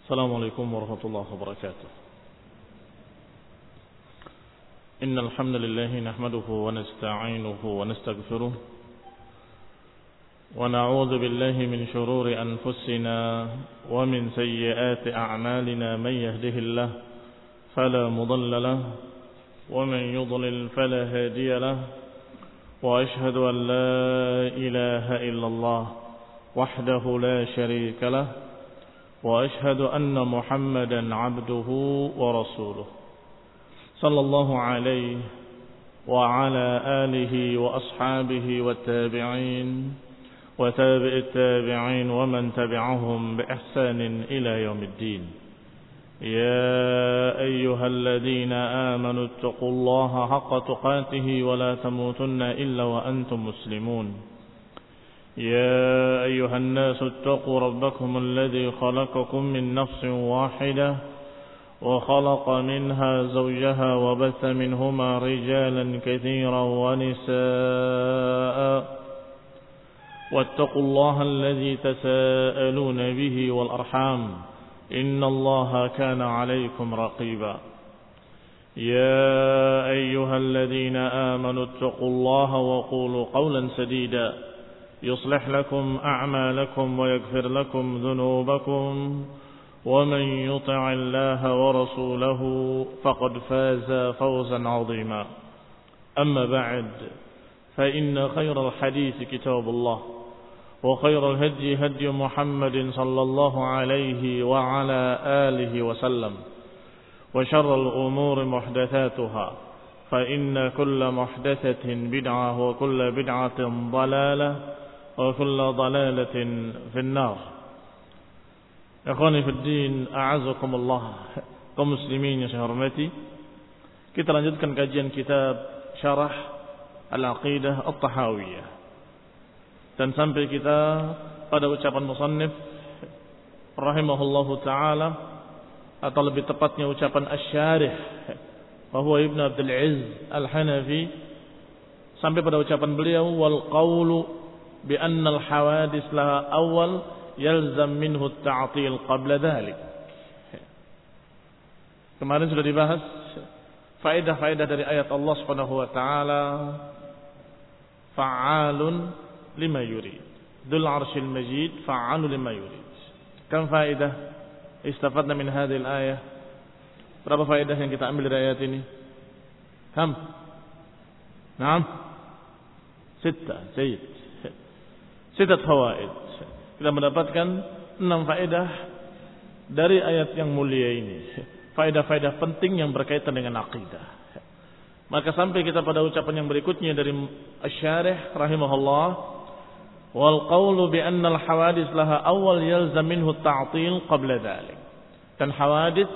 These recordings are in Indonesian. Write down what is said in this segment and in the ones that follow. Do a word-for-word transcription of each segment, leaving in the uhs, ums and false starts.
السلام عليكم ورحمة الله وبركاته. إن الحمد لله نحمده ونستعينه ونستغفره ونعوذ بالله من شرور أنفسنا ومن سيئات أعمالنا. من يهده الله فلا مضل له ومن يضلل فلا هادي له، وأشهد أن لا إله إلا الله وحده لا شريك له، وأشهد أن محمدا عبده ورسوله صلى الله عليه وعلى آله وأصحابه والتابعين وتابع التابعين ومن تبعهم بإحسان إلى يوم الدين. يا أيها الذين آمنوا اتقوا الله حق تقاته ولا تموتن إلا وأنتم مسلمون. يا أيها الناس اتقوا ربكم الذي خلقكم من نفس واحدة وخلق منها زوجها وبث منهما رجالا كثيرا ونساء، واتقوا الله الذي تساءلون به والأرحام إن الله كان عليكم رقيبا. يا أيها الذين آمنوا اتقوا الله وقولوا قولا سديدا يصلح لكم أعمالكم ويغفر لكم ذنوبكم، ومن يطع الله ورسوله فقد فاز فوزا عظيما. أما بعد، فإن خير الحديث كتاب الله، وخير الهدي هدي محمد صلى الله عليه وعلى آله وسلم، وشر الأمور محدثاتها، فإن كل محدثة بدعة وكل بدعة ضلالة وكل ضلالة في النار. Ikhwani fi din, a'azakumullah, kaum muslimin yang saya hormati. Kita lanjutkan kajian kitab Syarah Al-Aqidah At-Tahawiyah. Dan sampai kita pada ucapan musannif rahimahullahu taala, atau lebih tepatnya ucapan asy-syarih bahwa Ibnu Abdul Aziz Al-Hanafi, sampai pada ucapan beliau, wal qawlu bi anna al-hawadits laha awal yalzam minhu at-ta'til qabla dhalik. Kemarin sudah dibahas faedah-faedah dari ayat Allah Subhanahu wa taala, fa'alun lima yurid, dzul 'arsyil majid fa'alun lima yurid. Kam faedah istafadna min hadhihi al-ayah? Berapa faedah yang kita ambil dari ayat ini? Kam? Naam? Sittah, jayyid. Sittah fawaid. Kita mendapatkan enam faedah dari ayat yang mulia ini. Faedah-faedah penting yang berkaitan dengan akidah. Maka sampai kita pada ucapan yang berikutnya dari asy-syarih rahimahullah, wal qawlu bi anna al-hawadits laha awal yalzam minhu at-ta'til qabla dhalik. Dan hawadits,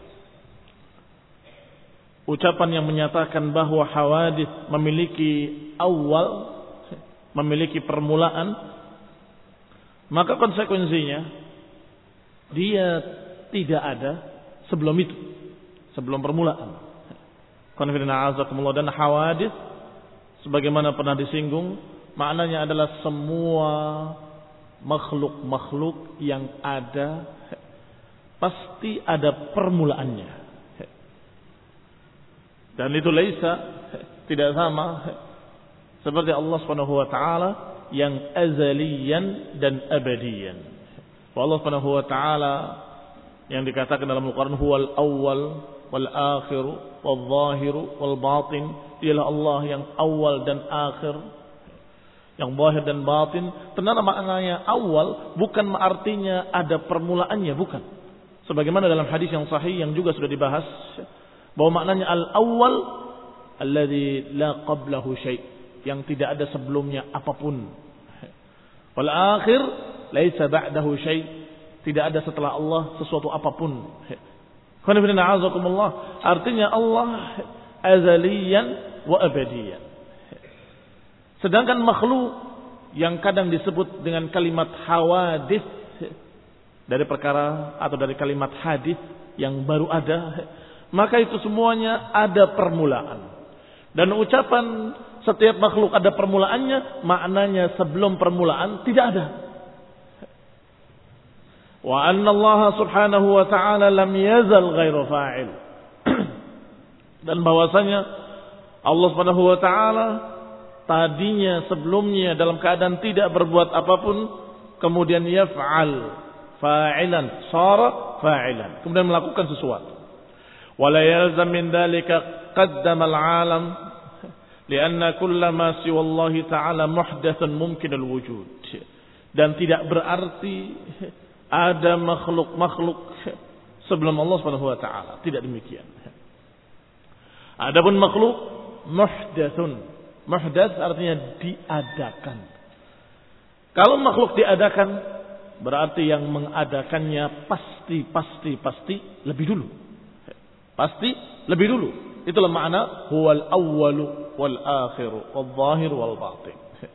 ucapan yang menyatakan bahwa hawadits memiliki awal, memiliki permulaan, maka konsekuensinya dia tidak ada sebelum itu, sebelum permulaan. Dan hawadits, sebagaimana pernah disinggung, maknanya adalah semua makhluk-makhluk yang ada pasti ada permulaannya. Dan itu laisa, tidak sama seperti Allah Subhanahu wa taala yang azaliyan dan abadiyan. Allah Subhanahu wa taala yang dikatakan dalam Al-Qur'an huwal awwal wal akhir wal zahir wal batin, dialah Allah yang awal dan akhir, yang zahir dan batin. Ternyata maknanya awal bukan artinya ada permulaannya, bukan. Sebagaimana dalam hadis yang sahih yang juga sudah dibahas, bahwa maknanya al-awwal alladzi la qablahu syai', yang tidak ada sebelumnya apapun. Wal akhir laisa ba'dahu syai', tidak ada setelah Allah sesuatu apapun. Artinya Allah azaliyan wa abadiyan. Sedangkan makhluk yang kadang disebut dengan kalimat hawadits, dari perkara atau dari kalimat hadis yang baru ada, maka itu semuanya ada permulaan. Dan ucapan setiap makhluk ada permulaannya, maknanya sebelum permulaan tidak ada. Wa anna Allah subhanahu wa ta'ala lam yazal ghairu fa'il. Dan bahwasanya Allah subhanahu wa ta'ala tadinya sebelumnya dalam keadaan tidak berbuat apapun, kemudian yaf'al fa'ilan, sara fa'ilan, kemudian melakukan sesuatu. Wala yalzam min dhalika qaddama al-'alam lianna kulla ma siwa Allah ta'ala muhdatsun mumkin al-wujud. Dan tidak berarti ada makhluk-makhluk sebelum Allah Subhanahu wa taala, tidak demikian. Adapun makhluk muhdatsun, muhdats artinya diadakan. Kalau makhluk diadakan berarti yang mengadakannya pasti pasti pasti lebih dulu. Pasti lebih dulu. Itulah makna huwal awwalu wal akhiru wal zahir wal batin.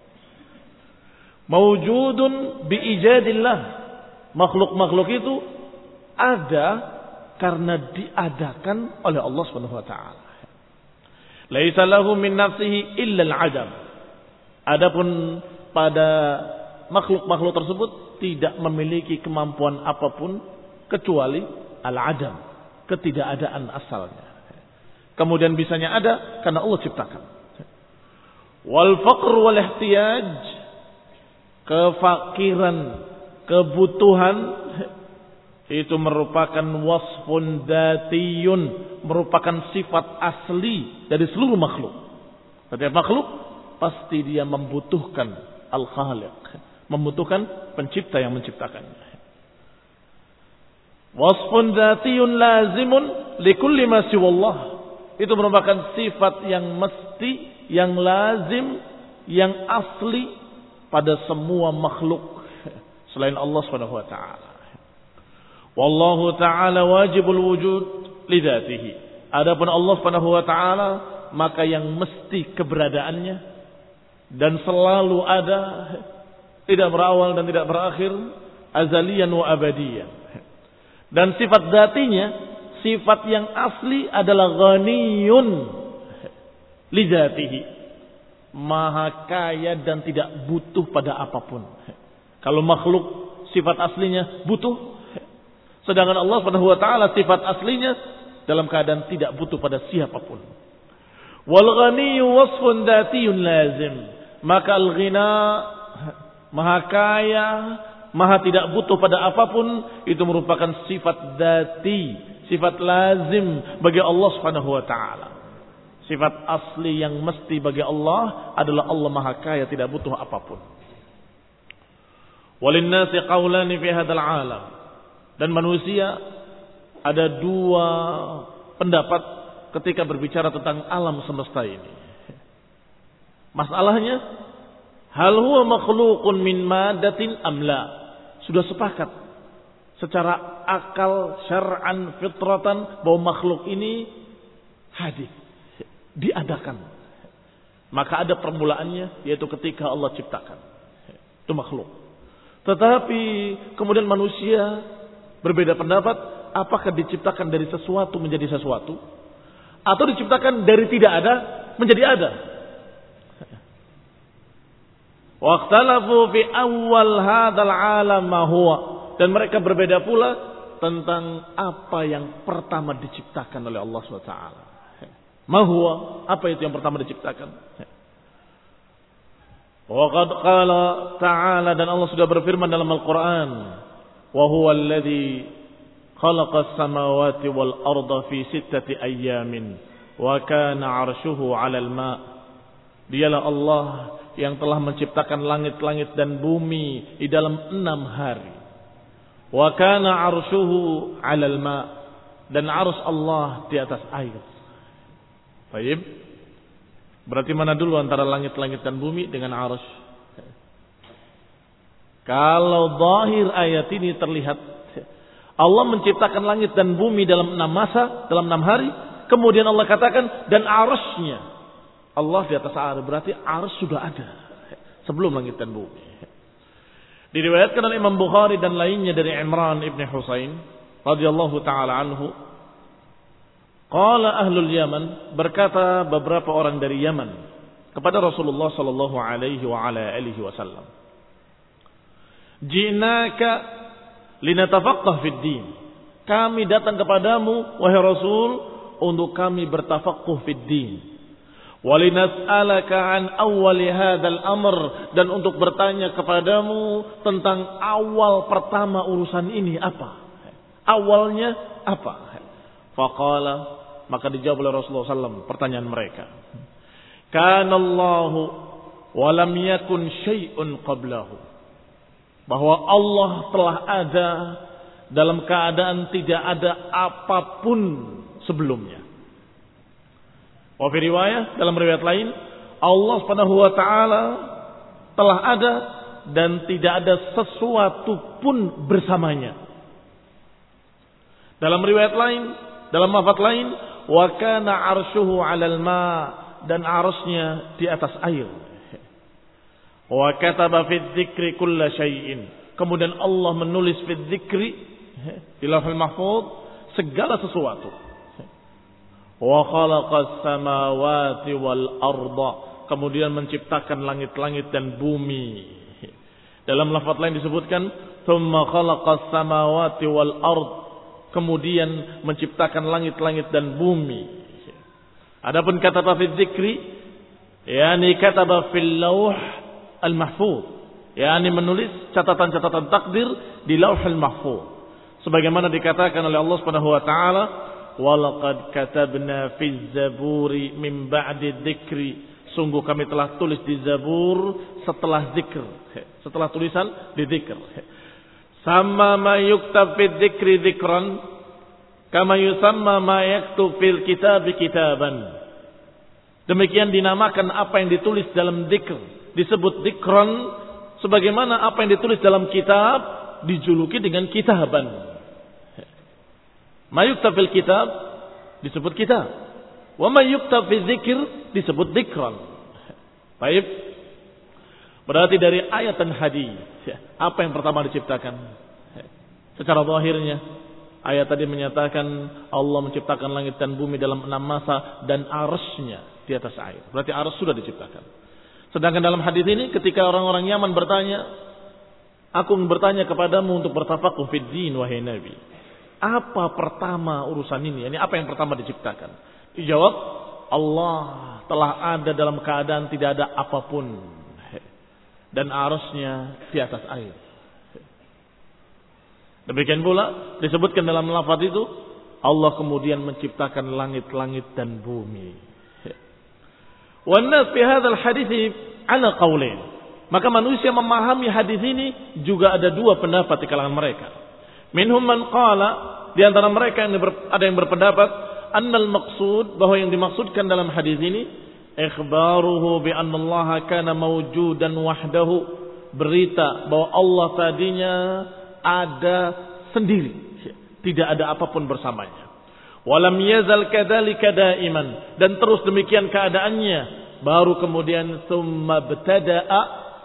Mawjudun bi ijadillah. Makhluk-makhluk itu ada karena diadakan oleh Allah Subhanahu wa taala. Laisa lahu min nafsihi illa al-'adam. Adapun pada makhluk-makhluk tersebut tidak memiliki kemampuan apapun kecuali al-'adam, ketidakadaan asalnya. Kemudian bisanya ada karena Allah ciptakan. Wal faqr wal ihtiyaj, kefakiran, kebutuhan itu merupakan wasfun dzatiyun, merupakan sifat asli dari seluruh makhluk. Setiap makhluk pasti dia membutuhkan al-khaliq, membutuhkan pencipta yang menciptakannya. Wasfun dzatiyun lazimun likulli ma siwallah. Itu merupakan sifat yang mesti, yang lazim, yang asli pada semua makhluk selain Allah Subhanahu wa taala. Wallahu taala wajibul wujud lidzatihi. Adapun Allah Subhanahu wa taala maka yang mesti keberadaannya dan selalu ada, tidak berawal dan tidak berakhir, azaliyan wa abadiyan. Dan sifat dzatinya, sifat yang asli adalah ghaniyun lidzatihi, maha kaya dan tidak butuh pada apapun. Kalau makhluk sifat aslinya butuh, sedangkan Allah Subhanahu wa taala sifat aslinya dalam keadaan tidak butuh pada siapapun. Wal ghaniyyu wasfun dzatiyyun lazim. Maka al-ghina, maha kaya, maha tidak butuh pada apapun, itu merupakan sifat dzati, sifat lazim bagi Allah Subhanahu wa taala. Sifat asli yang mesti bagi Allah adalah Allah maha kaya, tidak butuh apapun. Walinnasi qaulani fi hadzal alam. Dan manusia ada dua pendapat ketika berbicara tentang alam semesta ini. Masalahnya, hal huwa makhluqun min madatin am la? Sudah sepakat secara akal, syar'an, fitratan bahwa makhluk ini hadis, diadakan. Maka ada permulaannya, yaitu ketika Allah ciptakan. Itu makhluk. Tetapi kemudian manusia berbeda pendapat, apakah diciptakan dari sesuatu menjadi sesuatu, atau diciptakan dari tidak ada menjadi ada. Waqtalafu fi awwal hadzal alam ma huwa. Dan mereka berbeda pula tentang apa yang pertama diciptakan oleh Allah subhanahu wa taala. Ma huwa, apa itu yang pertama diciptakan? Wa qad qala ta'ala, dan Allah sudah berfirman dalam Al-Qur'an, wa huwa alladhi khalaqa as-samawati wal arda fi sittati ayyamin wa kana 'arshuhu 'alal ma'. Dialah Allah yang telah menciptakan langit-langit dan bumi di dalam enam hari. Wa kana 'arshuhu 'alal ma', dan 'arsy Allah di atas air. Baik. Berarti mana dulu antara langit-langit dan bumi dengan 'arsy? Kalau zahir ayat ini terlihat Allah menciptakan langit dan bumi dalam enam masa, dalam enam hari, kemudian Allah katakan dan 'arsy-nya Allah di atas air, berarti 'arsy sudah ada sebelum langit dan bumi. Diriwayatkan oleh Imam Bukhari dan lainnya dari Imran ibn Husain radhiyallahu taala anhu, qala ahlul Yaman, berkata beberapa orang dari Yaman kepada Rasulullah sallallahu alaihi wa ala alihi wasallam, "Ji'naka linatafaqqah fid din. Kami datang kepadamu wahai Rasul untuk kami bertafaqquh fid din. Walinas'alaka an awwali hadzal amr, dan untuk bertanya kepadamu tentang awal pertama urusan ini apa? Awalnya apa? Faqala, maka dijawab oleh Rasulullah sallallahu alaihi wasallam pertanyaan mereka. Kana Allahu wa lam yakun syai'un qablahu. Bahwa Allah telah ada dalam keadaan tidak ada apapun sebelumnya. Wa fi riwayah, dalam riwayat lain, Allah Subhanahu wa taala telah ada dan tidak ada sesuatu pun bersamanya. Dalam riwayat lain, dalam lafaz lain, wa kana 'arshuhu 'alal ma, dan arusnya di atas air. Wa kataba fi dzikri kulla syai'in. Kemudian Allah menulis fi dzikri di Lauhul Mahfuz segala sesuatu. Wa khalaqas samawati wal arda, kemudian menciptakan langit-langit dan bumi. Dalam lafaz lain disebutkan tsumma khalaqas samawati wal ard, kemudian menciptakan langit-langit dan bumi. Adapun kataba fi dzikri, yakni kataba fil lauh al mahfuz, yakni menulis catatan-catatan takdir di Lauhul Mahfuz. Sebagaimana dikatakan oleh Allah Subhanahu wa taala, walaqad katabna fiz zaburi min ba'di dzikri, sungguh kami telah tulis di Zabur setelah zikr, setelah tulisan di zikr. Sama ma yuktab fi dzikri dzikran kama yusamma ma yaktub fil kitab kitaban. Demikian dinamakan apa yang ditulis dalam zikr disebut dzikran, sebagaimana apa yang ditulis dalam kitab dijuluki dengan kitaban. Ma yuktab fil kitab disebut kitab. Wa ma yuktab fi dzikr disebut dzikran. Baik. Berarti dari ayat dan hadis, apa yang pertama diciptakan? Secara zahirnya ayat tadi menyatakan Allah menciptakan langit dan bumi dalam enam masa dan arsy-Nya di atas air. Berarti arsy sudah diciptakan. Sedangkan dalam hadis ini ketika orang-orang Yaman bertanya, aku bertanya kepadamu untuk bertafaqquh fid din wahai Nabi. Apa pertama urusan ini? Ini apa yang pertama diciptakan? Dijawab, Allah telah ada dalam keadaan tidak ada apapun. Dan arusnya di atas air. Demikian pula disebutkan dalam lafaz itu, Allah kemudian menciptakan langit-langit dan bumi. Wan nas fi hadzal hadits ala qaulain. Maka manusia memahami hadis ini juga ada dua pendapat di kalangan mereka. Minhum man qala, di antara mereka yang ber, ada yang berpendapat annal maqsud, bahwa yang dimaksudkan dalam hadis ini ikhbaruhu bi anna Allah kana mawjudan wahdahu, berita bahwa Allah tadinya ada sendiri, tidak ada apapun bersamanya. Walam yazal kadzalika daiman, dan terus demikian keadaannya, baru kemudian tsumma btada'a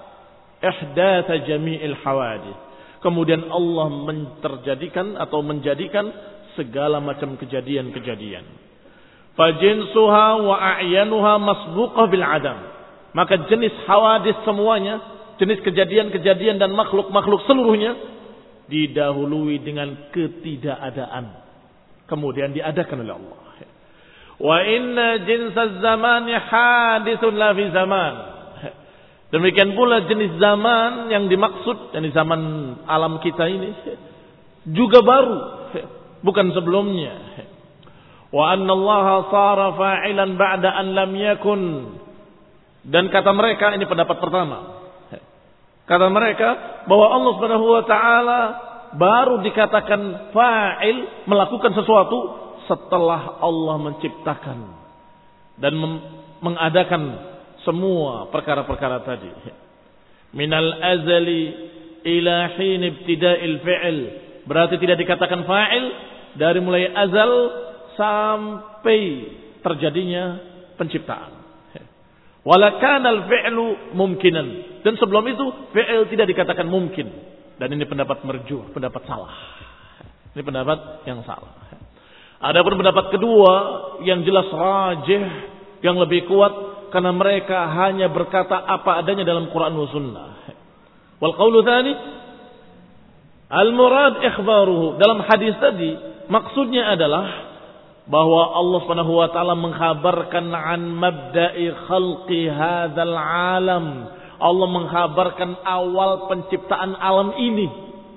ihdatsa jami'il hawadits. Kemudian Allah menterjadikan atau menjadikan segala macam kejadian-kejadian. Fajinsuha wa a'yanuha masbuqah bil adam. Maka jenis hawadis semuanya, jenis kejadian-kejadian dan makhluk-makhluk seluruhnya didahului dengan ketidakadaan. Kemudian diadakan oleh Allah. Wa inna jinsaz zamani hadithun la fi zaman. Demikian pula jenis zaman yang dimaksud, yakni zaman alam kita ini juga baru, bukan sebelumnya. Wa anna Allah sara fa'ilan ba'da an lam yakun. Dan kata mereka, ini pendapat pertama. Kata mereka bahwa Allah Subhanahu wa taala baru dikatakan fa'il, melakukan sesuatu setelah Allah menciptakan dan mengadakan semua perkara-perkara tadi. Minal azali ila hin ibtida'il fi'l, berarti tidak dikatakan fa'il dari mulai azal sampai terjadinya penciptaan. Wala kana al-fi'lu mumkinan, dan sebelum itu fi'il tidak dikatakan mungkin, dan ini pendapat marjuh, pendapat salah. Ini pendapat yang salah. Adapun pendapat kedua yang jelas rajih, yang lebih kuat, karena mereka hanya berkata apa adanya dalam Quran dan Sunnah. Wal qaulu tsani Al-murad ikhbaruhu. Dalam hadis tadi maksudnya adalah bahwa Allah Subhanahu wa taala mengkhabarkan an mabda'i khalqi hadzal alam. Allah mengkhabarkan awal penciptaan alam ini.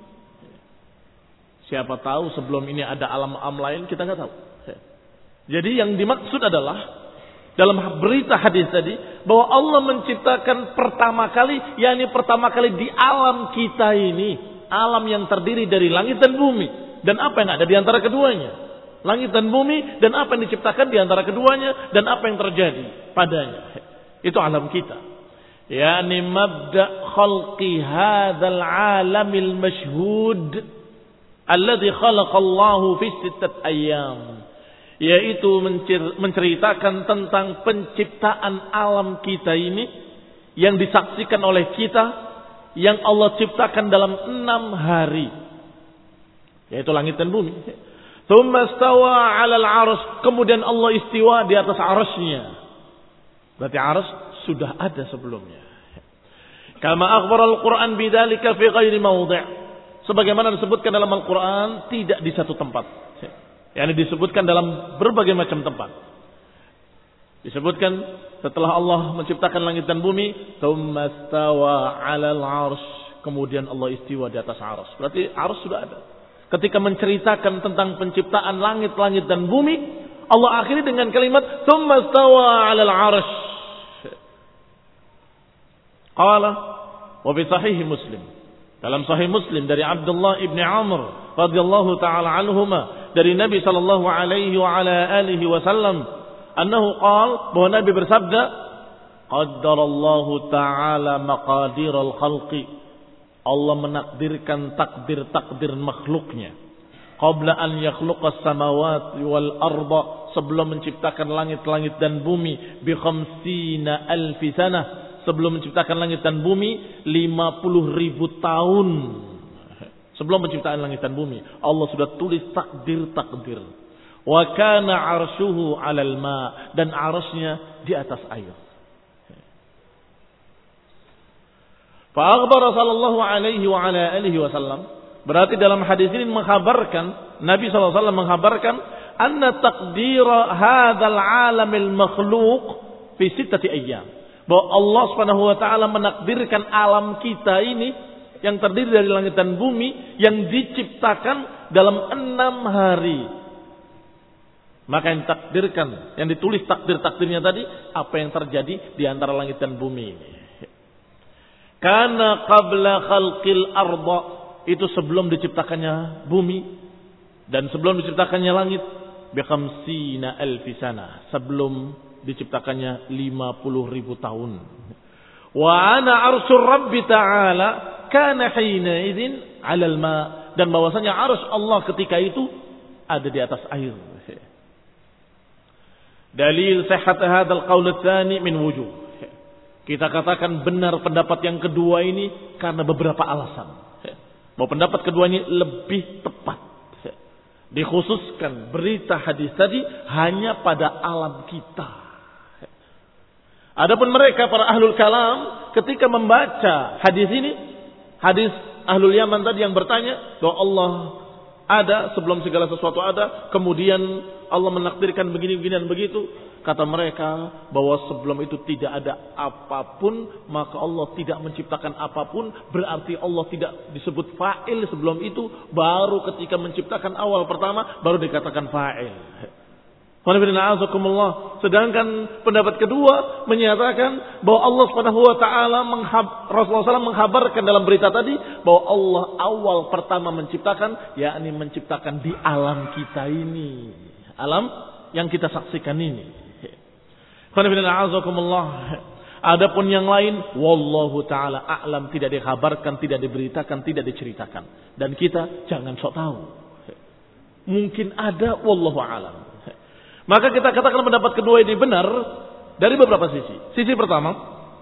Siapa tahu sebelum ini ada alam-alam lain, kita enggak tahu. Jadi yang dimaksud adalah dalam berita hadis tadi bahwa Allah menciptakan pertama kali, yakni pertama kali di alam kita ini, alam yang terdiri dari langit dan bumi, dan apa yang ada di antara keduanya. Langit dan bumi dan apa yang diciptakan di antara keduanya dan apa yang terjadi padanya. Itu alam kita. Yani mabda' khalqi hadzal alamil mashhud alladhi khalaqallahu fi sittat ayyam. Yaitu menceritakan tentang penciptaan alam kita ini yang disaksikan oleh kita, yang Allah ciptakan dalam enam hari. Yaitu langit dan bumi. Tsumma stawa 'alal 'arsy, kemudian Allah istiwa di atas 'arsy-Nya. Berarti 'arsy sudah ada sebelumnya. Kama akhbara al-Qur'an bidzalika fi ghairi mawdi'. Sebagaimana disebutkan dalam Al-Qur'an tidak di satu tempat. Yang disebutkan dalam berbagai macam tempat. Disebutkan setelah Allah menciptakan langit dan bumi, tsumma stawa 'alal 'arsy, kemudian Allah istiwa di atas 'arsy. Berarti 'arsy sudah ada. Ketika menceritakan tentang penciptaan langit-langit dan bumi, Allah akhiri dengan kalimat tsumma stawa 'alal 'arsy. Qala wa fi sahih Muslim. Dalam sahih Muslim dari Abdullah ibn Amr radhiyallahu taala anhuma dari Nabi sallallahu alaihi wa ala alihi wasallam annahu qala, bahwa Nabi bersabda, qaddarallahu taala maqadiral khalqi. Allah menakdirkan takdir-takdir makhluknya. Qabla an yakhluqas samawati wal arda, sebelum menciptakan langit-langit dan bumi, bi khamsina alfi sanah, sebelum menciptakan langit dan bumi lima puluh ribu tahun. Sebelum penciptaan langit dan bumi, Allah sudah tulis takdir-takdir. Wa kana 'arshuhu 'alal ma, dan 'arsy-Nya di atas air. Fa akhbara sallallahu alaihi wa ala alihi wasallam, berarti dalam hadis ini mengkhabarkan, Nabi sallallahu alaihi wasallam mengkhabarkan anna taqdira hadzal alamil makhluq fi sittati ayyam. Bahwa Allah Subhanahu wa taala menakdirkan alam kita ini yang terdiri dari langit dan bumi yang diciptakan dalam enam hari. Maka yang takdirkan, yang ditulis takdir-takdirnya tadi, apa yang terjadi di antara langit dan bumi ini. Karena qabla khalqil arda, itu sebelum diciptakannya bumi dan sebelum diciptakannya langit, bi khamsina alfi sana, sebelum diciptakannya lima puluh ribu tahun. Wa ana arsyur rabbi ta'ala kana hina idzin 'alal ma, dan bahwasanya arsy Allah ketika itu ada di atas air. Dalil sihhat hadzal qaul tsani min wujuh. Kita katakan benar pendapat yang kedua ini karena beberapa alasan. Bahwa pendapat kedua ini lebih tepat. Dikhususkan berita hadis tadi hanya pada alam kita. Adapun mereka para ahlul kalam ketika membaca hadis ini, hadis ahlul Yaman tadi yang bertanya bahwa Allah ada sebelum segala sesuatu ada, kemudian Allah menakdirkan begini-begini dan begitu. Kata mereka bahwa sebelum itu tidak ada apapun, maka Allah tidak menciptakan apapun, berarti Allah tidak disebut fa'il sebelum itu, baru ketika menciptakan awal pertama baru dikatakan fa'il. Sedangkan pendapat kedua menyatakan bahwa Allah Subhanahu wa taala, Rasulullah sallallahu alaihi wasallam menghabarkan dalam berita tadi bahwa Allah awal pertama menciptakan, yakni menciptakan di alam kita ini, alam yang kita saksikan ini. Adapun yang lain, wallahu taala a'lam, tidak dikhabarkan, tidak diberitakan, tidak diceritakan, dan kita jangan sok tahu. Mungkin ada, wallahu a'lam. Maka kita katakan pendapat kedua ini benar dari beberapa sisi. Sisi pertama,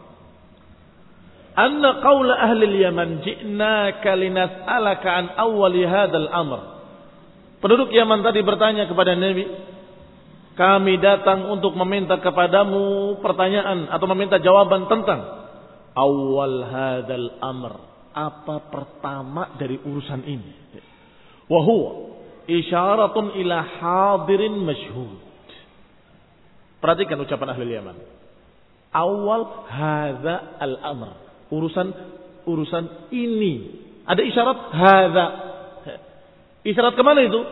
anna qaula ahli al-Yaman ji'naka linas'alaka an awwali hadzal amr. Penduduk Yaman tadi bertanya kepada Nabi, kami datang untuk meminta kepadamu pertanyaan atau meminta jawaban tentang awal hadzal amr, apa pertama dari urusan ini. Wa huwa isyaratun ila hadirin masyhud. Perhatikan ucapan ahli Yaman. Awal hadza al-amr. Urusan urusan ini. Ada isyarat hadza. Isyarat kemana itu?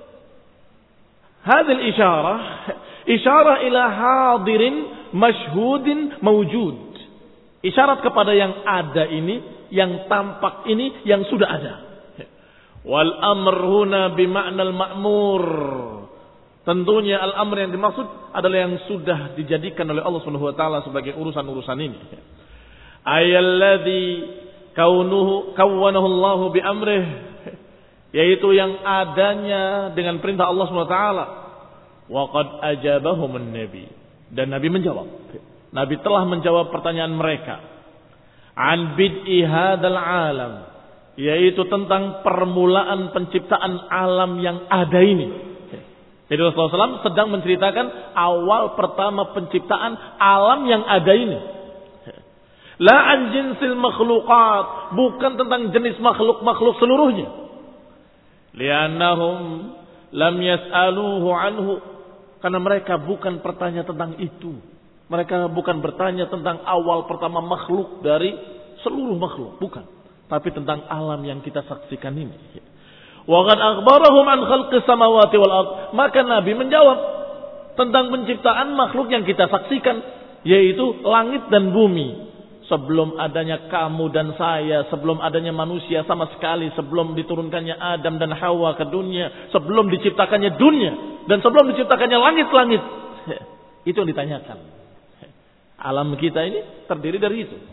Hadil isyarah. Isyarah ila hadirin masyhudin mawjud. Isyarat kepada yang ada ini, yang tampak ini, yang sudah ada. Wal amr huna bima'nal ma'mur. Tentunya al-amr yang dimaksud adalah yang sudah dijadikan oleh Allah Subhanahu wa taala sebagai urusan-urusan ini. Ayalladzi kaunuhu kawwanahu Allah bi amrih, yaitu yang adanya dengan perintah Allah Subhanahu wa taala. Wa qad ajabahum an-nabi, dan Nabi menjawab. Nabi telah menjawab pertanyaan mereka. An bid'i hadzal alam, yaitu tentang permulaan penciptaan alam yang ada ini. Jadi Rasulullah shallallahu alaihi wasallam sedang menceritakan awal pertama penciptaan alam yang ada ini. La an jinsil makhluqat, bukan tentang jenis makhluk-makhluk seluruhnya. Li'annahum lam yas'aluhu anhu, karena mereka bukan bertanya tentang itu. Mereka bukan bertanya tentang awal pertama makhluk dari seluruh makhluk, bukan. Tapi tentang alam yang kita saksikan ini. Wa qad akhbarahum an khalqis samawati wal ard. Maka Nabi menjawab tentang penciptaan makhluk yang kita saksikan, yaitu langit dan bumi. Sebelum adanya kamu dan saya, sebelum adanya manusia sama sekali, sebelum diturunkannya Adam dan Hawa ke dunia, sebelum diciptakannya dunia, dan sebelum diciptakannya langit-langit. Itu yang ditanyakan. Alam kita ini terdiri dari itu.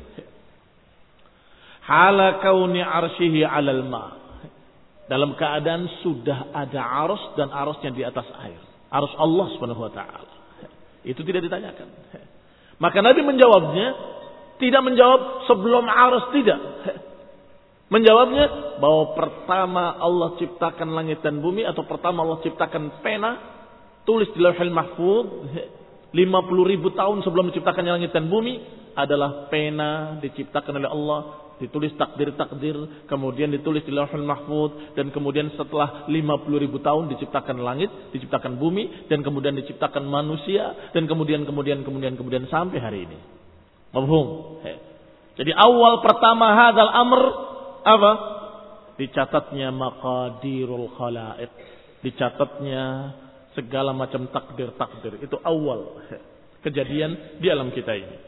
Hala kauni arsyihi 'alal ma'. Dalam keadaan sudah ada arus dan arusnya di atas air. Arus Allah Subhanahu wa taala. Itu tidak ditanyakan. Maka Nabi menjawabnya, tidak menjawab sebelum arus, tidak. Menjawabnya bahwa pertama Allah ciptakan langit dan bumi, atau pertama Allah ciptakan pena, tulis di Lauhul Mahfuz, lima puluh ribu tahun sebelum diciptakannya langit dan bumi, adalah pena diciptakan oleh Allah, ditulis takdir-takdir, kemudian ditulis di Lauhul Mahfuz, dan kemudian setelah lima puluh ribu tahun diciptakan langit, diciptakan bumi, dan kemudian diciptakan manusia, dan kemudian kemudian kemudian kemudian sampai hari ini. Mafhum? Jadi awal pertama hadzal amr apa? Dicatatnya maqadirul khalaiq, dicatatnya segala macam takdir-takdir. Itu awal kejadian di alam kita ini.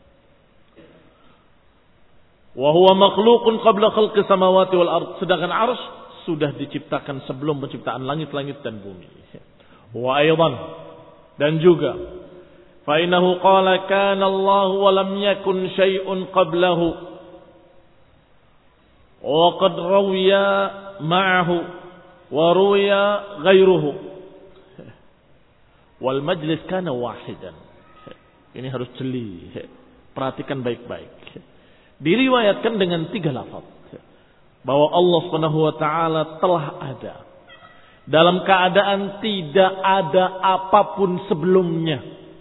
Wa huwa makhluqun qabla khalqis samawati wal ard. Sedangkan arsy sudah diciptakan sebelum penciptaan langit-langit dan bumi. Wa aidan, dan juga fa innahu qala kana Allah wa lam yakun syai'un qablahu wa qad rawiya ma'ahu wa ruwiya ghairuhu wal majlis kana wahidan. Ini harus jeli, perhatikan baik-baik. Diriwayatkan dengan tiga lafaz bahwa Allah Subhanahu wa taala telah ada dalam keadaan tidak ada apapun sebelumnya.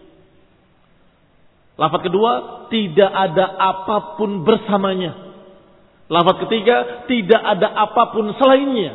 Lafaz kedua, tidak ada apapun bersamanya. Lafaz ketiga, tidak ada apapun selainnya.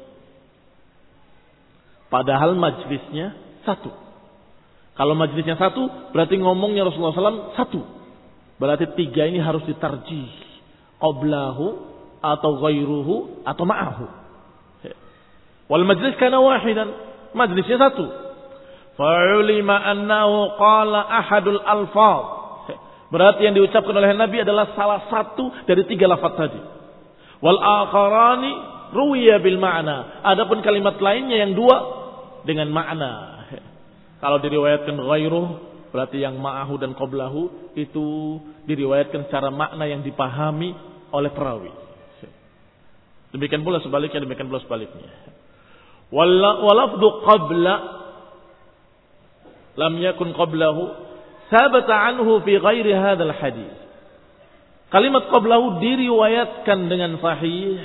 Padahal majlisnya satu. Kalau majlisnya satu, berarti ngomongnya Rasulullah shallallahu alaihi wasallam satu. Berarti tiga ini harus ditarjih. Qablahu atau ghairuhu atau ma'ahu. Wal majlis kana wahidan. Majlisnya satu. Fa'ulima annahu qala ahadul alfaz. Berarti yang diucapkan oleh Nabi adalah salah satu dari tiga lafaz tadi. Wal akharani ruwiya bil ma'na. Adapun kalimat lainnya yang dua dengan makna. Kalau diriwayatkan ghairuh, berarti yang ma'ahu dan qablahu itu diriwayatkan secara makna yang dipahami oleh perawi. Demikian pula sebaliknya, demikian pula sebaliknya. Walafdu qabla lam yakun qablahu sabata anhu fi ghairi hadzal hadis. Kalimat qablahu diriwayatkan dengan sahih,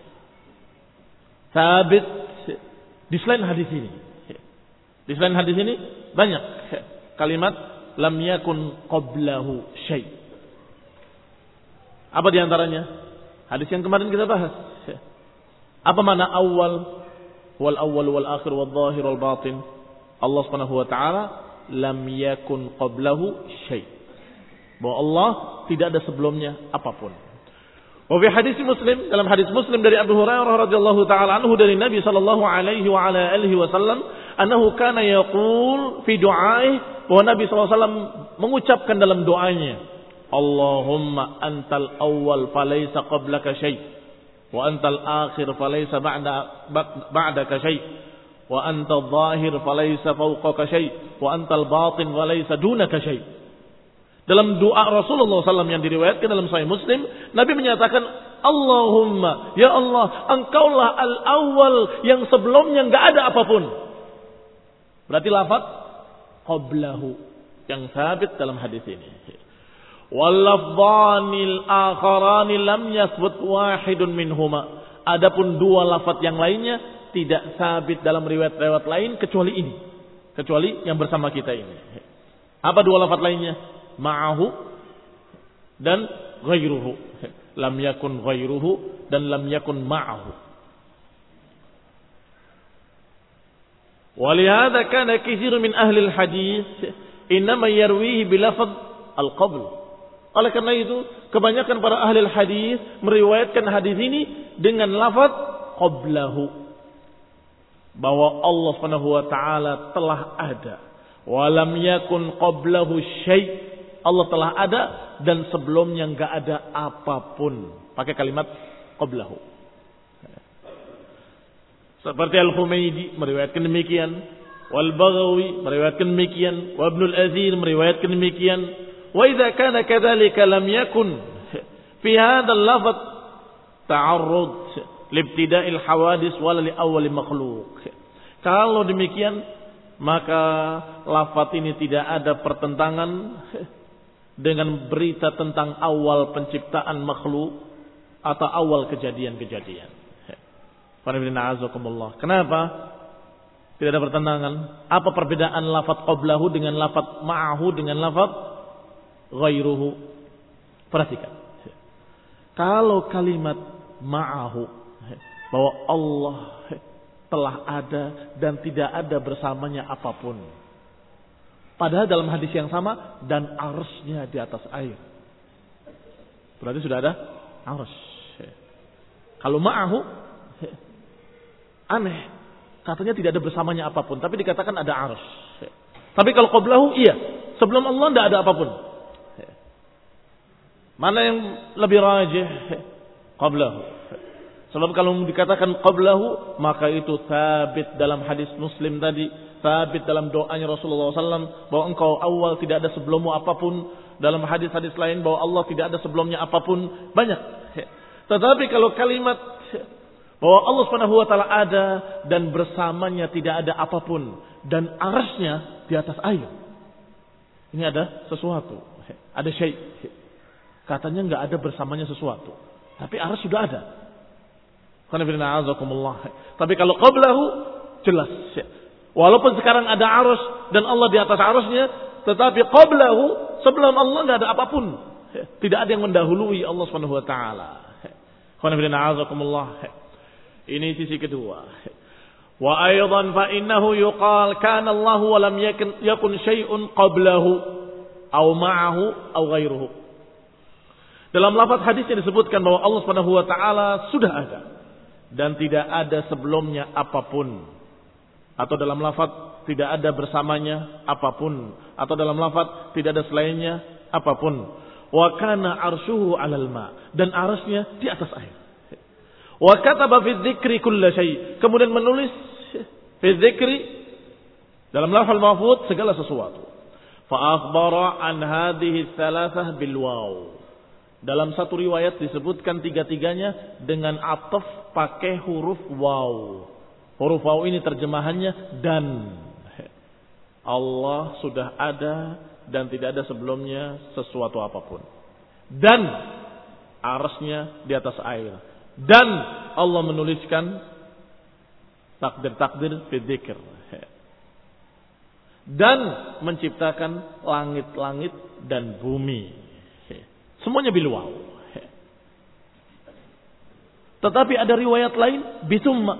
sabit di selain hadis ini. Di selain hadis ini banyak kalimat lam yakun qablahu syai'. Apa di antaranya? Hadis yang kemarin kita bahas. Apa makna awal? Wal awal wal akhir wal zahir wal batin. Allah Subhanahu wa taala lam yakun qablahu syai'. Bahwa Allah tidak ada sebelumnya apapun. Wa fi hadis Muslim, dalam hadis Muslim dari Abu Hurairah radhiyallahu taala anhu dari Nabi sallallahu alaihi wa ala alihi wasallam, annahu kana yaqul fi du'aih, bahwa Nabi sallallahu alaihi wasallam mengucapkan dalam doanya, Allahumma antal awwal falaysa qablaka syai', wa antal akhir falaysa ba'da ba'daka syai', wa antal zahir falaysa fawqaka syai', wa antal batin falaysa dunaka syai'. Dalam doa Rasulullah sallallahu alaihi wasallam yang diriwayatkan dalam Sahih Muslim, Nabi menyatakan, Allahumma, ya Allah, engkaulah al-awwal yang sebelumnya enggak ada apapun. Berarti lafaz qablahu yang sabit dalam hadis ini. Wal lafdhanil akharani lam yasbut wahidun minhuma. Adapun dua lafaz yang lainnya tidak sabit dalam riwayat-riwayat lain kecuali ini. Kecuali yang bersama kita ini. Apa dua lafaz lainnya? Ma'ahu dan ghairuhu. Lam yakun ghairuhu dan lam yakun ma'ahu. Walihada kana katsirun min ahli al-hadis innama yarwihi bilafaz al-qabl. Oleh karena itu, kebanyakan para ahli hadis meriwayatkan hadis ini dengan lafaz qablahu. Bahwa Allah Subhanahu wa taala telah ada. Wa lam yakun qablahu syai'. Allah telah ada dan sebelumnya enggak ada apapun. Pakai kalimat qablahu. Seperti Al-Humaydi meriwayatkan demikian, Wal Baghawi meriwayatkan demikian, wa Ibnu Al-Athir meriwayatkan demikian. Wa idza kana kadzalika lam yakun fi hadzal lafz ta'arrud li ibtida'il hawadits wala li awwal makhluq. Kalau demikian, maka lafaz ini tidak ada pertentangan dengan berita tentang awal penciptaan makhluk atau awal kejadian-kejadian. Kenapa tidak ada pertentangan? Apa perbedaan lafaz qablahu dengan lafaz ma'ahu dengan lafaz ghairuhu? Perhatikan. Kalau kalimat ma'ahu, bahwa Allah telah ada dan tidak ada bersamanya apapun. Padahal dalam hadis yang sama, dan arsy-nya di atas air. Berarti sudah ada arsy. Kalau ma'ahu, aneh. Katanya tidak ada bersamanya apapun. Tapi dikatakan ada arsy. Tapi kalau qablahu, iya. Sebelum Allah tidak ada apapun. Mana yang lebih rajih? Qablahu. Sebab kalau dikatakan qablahu, maka itu sabit dalam hadis Muslim tadi. Sabit dalam doanya Rasulullah sallallahu alaihi wasallam bahwa engkau awal, tidak ada sebelummu apapun. Dalam hadis-hadis lain bahwa Allah tidak ada sebelumnya apapun, banyak. Tetapi kalau kalimat bahwa Allah Subhanahu wa taala ada dan bersamanya tidak ada apapun dan arsy-nya di atas air. Ini ada sesuatu, ada syai'. Katanya enggak ada bersamanya sesuatu, tapi arsy sudah ada. Tapi kalau qablahu jelas. Walaupun sekarang ada arus dan Allah di atas arusnya, tetapi qablahu, sebelum Allah enggak ada apapun. Tidak ada yang mendahului Allah Subhanahu wa taala. Ini sisi kedua. Wa aidan fa innahu yuqal kana Allah wa lam yakun yakun syai'un qablahu aw ma'ahu aw ghairuhu. Dalam lafaz hadis yang disebutkan bahwa Allah Subhanahu wa taala sudah ada dan tidak ada sebelumnya apapun. Atau dalam lafaz tidak ada bersamanya apapun, atau dalam lafaz tidak ada selainnya apapun. Wa kana arshuhu 'alal ma, dan arasnya di atas air. Wa kataba fi dzikri kulla syai, kemudian menulis fi dzikri dalam lauhul mahfuz segala sesuatu. Fa akhbara an hadhihi tsalatsah bil waw. Dalam satu riwayat disebutkan tiga-tiganya dengan ataf pakai huruf waw. Huruf waw ini terjemahannya dan. Allah sudah ada dan tidak ada sebelumnya sesuatu apapun. Dan arsy-nya di atas air. Dan Allah menuliskan takdir-takdir fi dzikr. Dan menciptakan langit-langit dan bumi. Semuanya bil waw. Tetapi ada riwayat lain bisumma.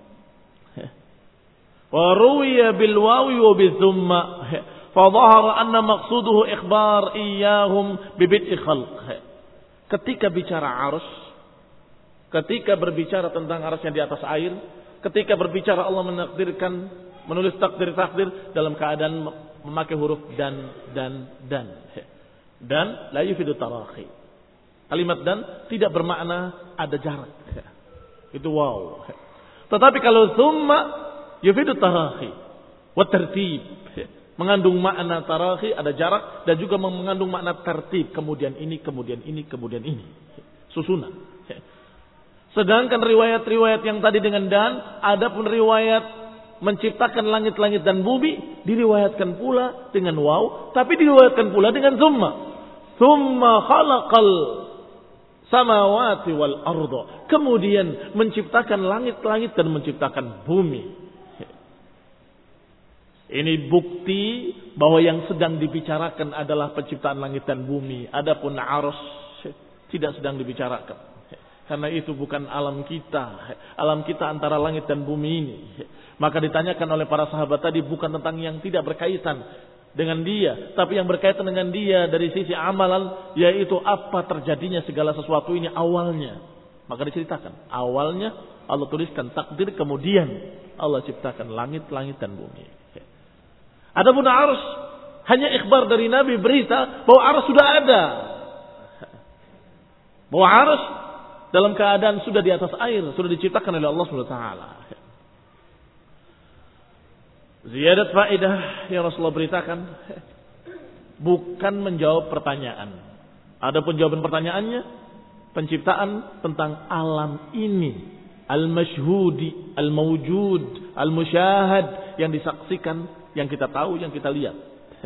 Wa ruwiya bil wawi wa bisumma. Fa dhahara anna maqsuduhu ikhbar iyyahum bi bid'i khalq. Ketika bicara arus, ketika berbicara tentang arus yang di atas air, ketika berbicara Allah menakdirkan, menulis takdir-takdir dalam keadaan memakai huruf dan dan dan. Dan la yufidu tarahi. Kalimat dan tidak bermakna ada jarak. Itu wow. Tetapi kalau thumma yufidu tarahi wa tertib. Mengandung makna tarahi, ada jarak, dan juga mengandung makna tertib. Kemudian ini, kemudian ini, kemudian ini. Susunan. Sedangkan riwayat-riwayat yang tadi dengan dan, ada pun riwayat menciptakan langit-langit dan bumi, diriwayatkan pula dengan waw, tapi diriwayatkan pula dengan thumma. Thumma khalaqal samawati wal arda. Kemudian menciptakan langit-langit dan menciptakan bumi. Ini bukti bahwa yang sedang dibicarakan adalah penciptaan langit dan bumi. Adapun arus tidak sedang dibicarakan. Karena itu bukan alam kita. Alam kita antara langit dan bumi ini. Maka ditanyakan oleh para sahabat tadi bukan tentang yang tidak berkaitan dengan dia. Tapi yang berkaitan dengan dia dari sisi amalan. Yaitu apa terjadinya segala sesuatu ini awalnya. Maka diceritakan. Awalnya Allah tuliskan takdir. Kemudian Allah ciptakan langit-langit dan bumi. Adapun arus hanya ikhbar dari Nabi, berita bahwa arus sudah ada. Bahwa arus dalam keadaan sudah di atas air, sudah diciptakan oleh Allah Subhanahu wa taala. Ziyadat faedah yang Rasulullah beritakan bukan menjawab pertanyaan. Adapun jawaban pertanyaannya penciptaan tentang alam ini, al-masyhudi, al-mawjud, al-musyahad, yang disaksikan, yang kita tahu, yang kita lihat.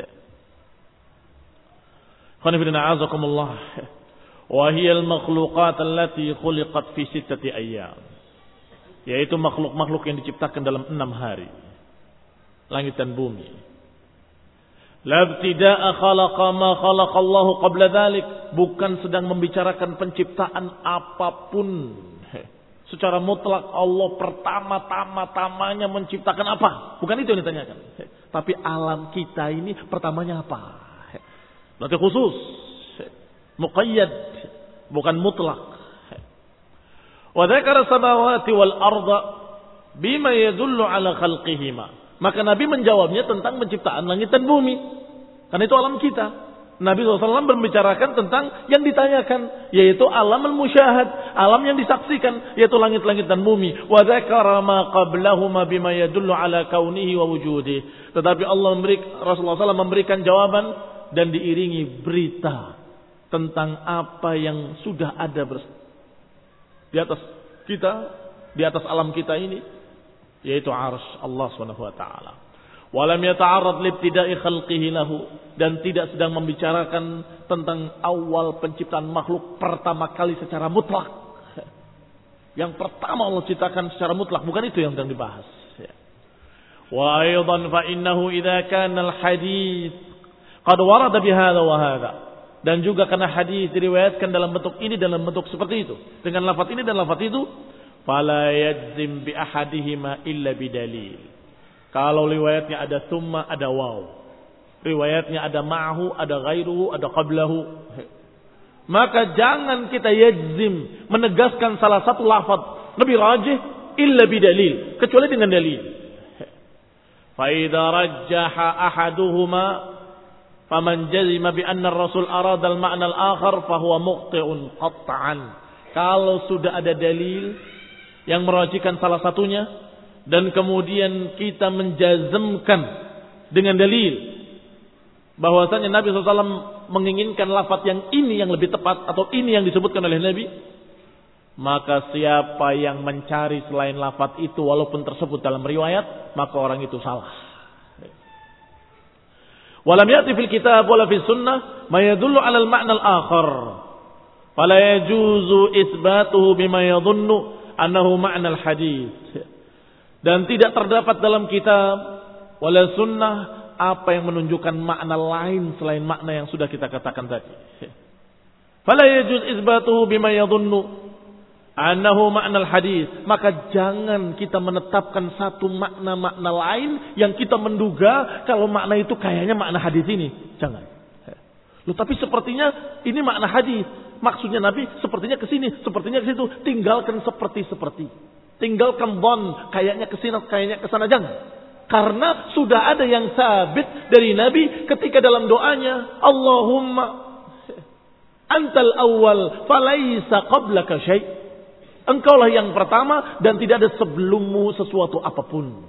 Qanifidina azakumullah. Wa hiya al-makhluqat allati khuliqat fi sittati ayyam. Yaitu makhluk-makhluk yang diciptakan dalam enam hari. Langit dan bumi. La ibtida'a khalaqa ma khalaqa Allah qabla dhalik. Bukan sedang membicarakan penciptaan apapun. Secara mutlak Allah pertama-tama-tamanya menciptakan apa? Bukan itu yang ditanyakan. Tapi alam kita ini pertamanya apa? Berarti khusus. Muqayyad. Bukan mutlak. Wa dzakara samawati wal arda bima yadullu ala khalqihima. Maka Nabi menjawabnya tentang penciptaan langit dan bumi. Karena itu alam kita. Nabi shallallahu alaihi wasallam membicarakan tentang yang ditanyakan, yaitu alam al-musyahad, alam yang disaksikan, yaitu langit-langit dan bumi. Wa dzakara ma qablahuma bima yadullu ala kaunihi wa wujudihi. Tetapi Allah memberi, Rasulullah shallallahu alaihi wasallam memberikan jawaban dan diiringi berita tentang apa yang sudah ada di atas kita, di atas alam kita ini, yaitu arsy Allah Subhanahu wa taala. Walam yata'arrad libtida'i khalqihi lahu, dan tidak sedang membicarakan tentang awal penciptaan makhluk pertama kali secara mutlak. Yang pertama Allah ciptakan secara mutlak, bukan itu yang sedang dibahas. Wa aidan fa innahu idza kana al-hadits qad warada bihadza wa hadza. Dan juga karena hadis diriwayatkan dalam bentuk ini, dalam bentuk seperti itu, dengan lafaz ini dan lafaz itu, fala yajzim bi ahadihima illa bidalil. Kalau riwayatnya ada thumma, ada waw. Riwayatnya ada ma'hu, ada ghairuhu, ada qablahu. Maka jangan kita yajzim, menegaskan salah satu lafaz lebih rajih illa bidalil, kecuali dengan dalil. Fa idza rajjaha ahaduhuma faman jazima bi anna ar-rasul arada al-ma'na al-akhar fa huwa muqti'un qat'an. Kalau sudah ada dalil yang merajihkan salah satunya, dan kemudian kita menjazmkan dengan dalil bahwasanya Nabi shallallahu alaihi wasallam menginginkan lafaz yang ini yang lebih tepat, atau ini yang disebutkan oleh Nabi, maka siapa yang mencari selain lafaz itu walaupun tersebut dalam riwayat, maka orang itu salah. Walam ya'ti fil kitab wala fis sunnah ma yadullu 'ala al-ma'na al-akhar. Fala yajuzu itsbatuhu bima yadhunnu annahu ma'na al-hadits. Dan tidak terdapat dalam kitab wala sunnah apa yang menunjukkan makna lain selain makna yang sudah kita katakan tadi. Fala yajuz isbatuhu bima yadhunnu. Annahu ma'nal hadis. Maka jangan kita menetapkan satu makna-makna lain yang kita menduga kalau makna itu kayaknya makna hadis ini. Jangan. Loh, tapi sepertinya ini makna hadis. Maksudnya Nabi sepertinya ke sini, sepertinya ke situ. Tinggalkan seperti-seperti. Tinggalkan dhon, kayaknya ke sini, kayaknya ke sana. Jangan. Karena sudah ada yang sabit dari Nabi ketika dalam doanya, Allahumma antal awwal falaysa qablaka syai'. Engkaulah yang pertama dan tidak ada sebelummu sesuatu apapun.